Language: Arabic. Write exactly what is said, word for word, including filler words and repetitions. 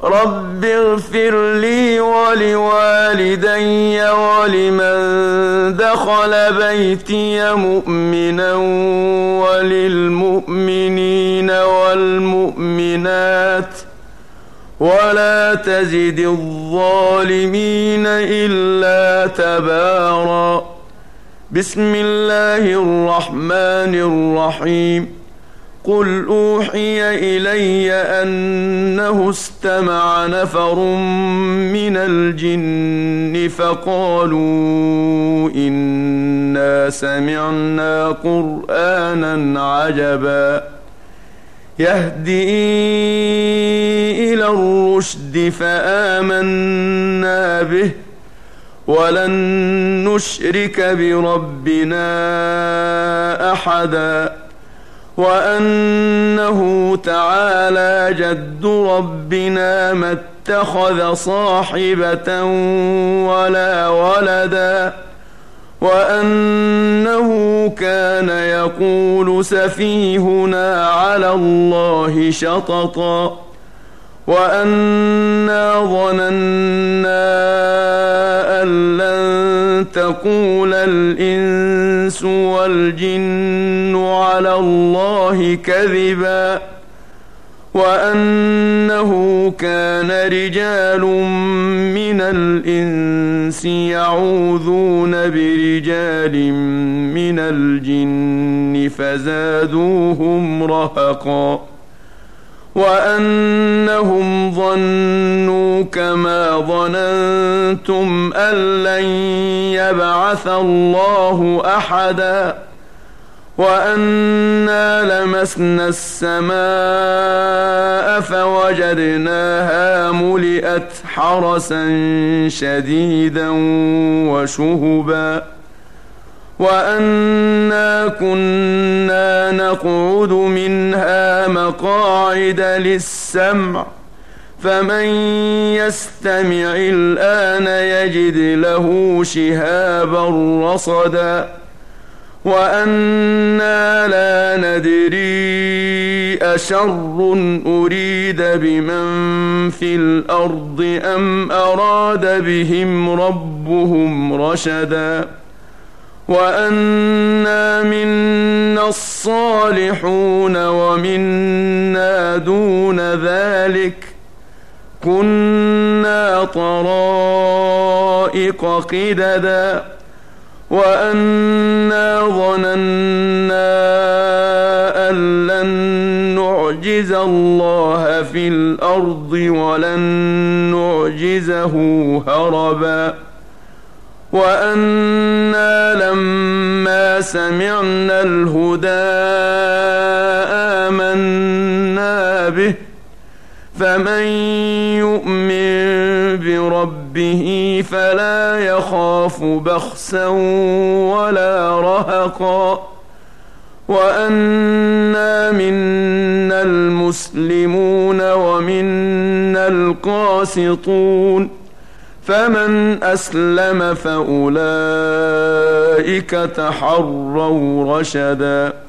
رب اغفر لي ولوالدي ولمن دخل بيتي مؤمنا وللمؤمنين والمؤمنات ولا تزد الظالمين إلا تبارا. بسم الله الرحمن الرحيم. قل أوحي إلي أنه استمع نفر من الجن فقالوا إنا سمعنا قرآنا عجبا يهدي إلى الرشد فآمنا به ولن نشرك بربنا أحدا وأنه تعالى جد ربنا ما اتخذ صاحبة ولا ولدا وأنه كان يقول سفيهنا على الله شططا وأنا ظننا أن لن تقول الإنس والجن على الله كذبا وأنه كان رجال من الإنس يعوذون برجال من الجن فزادوهم رهقا وأنهم ظنوا كما ظننتم أن لن يبعث الله أحدا وأنا لمسنا السماء فوجدناها ملئت حرسا شديدا وشهبا وأنا كنا نقعد منها مقاعد للسمع فمن يستمع الآن يجد له شهابا رصدا وأنا لا ندري أشر أريد بمن في الأرض أم أراد بهم ربهم رشدا وأنا منا الصالحون ومنا دون ذلك كنا طرائق قددا وأنا ظننا أن لن نعجز الله في الأرض ولن نعجزه هربا وأنا لما سمعنا الهدى آمنا به فمن يؤمن بربه فلا يخاف بخسا ولا رهقا وأنا منا المسلمون ومنا القاسطون فمن أسلم فأولئك تحروا رشدا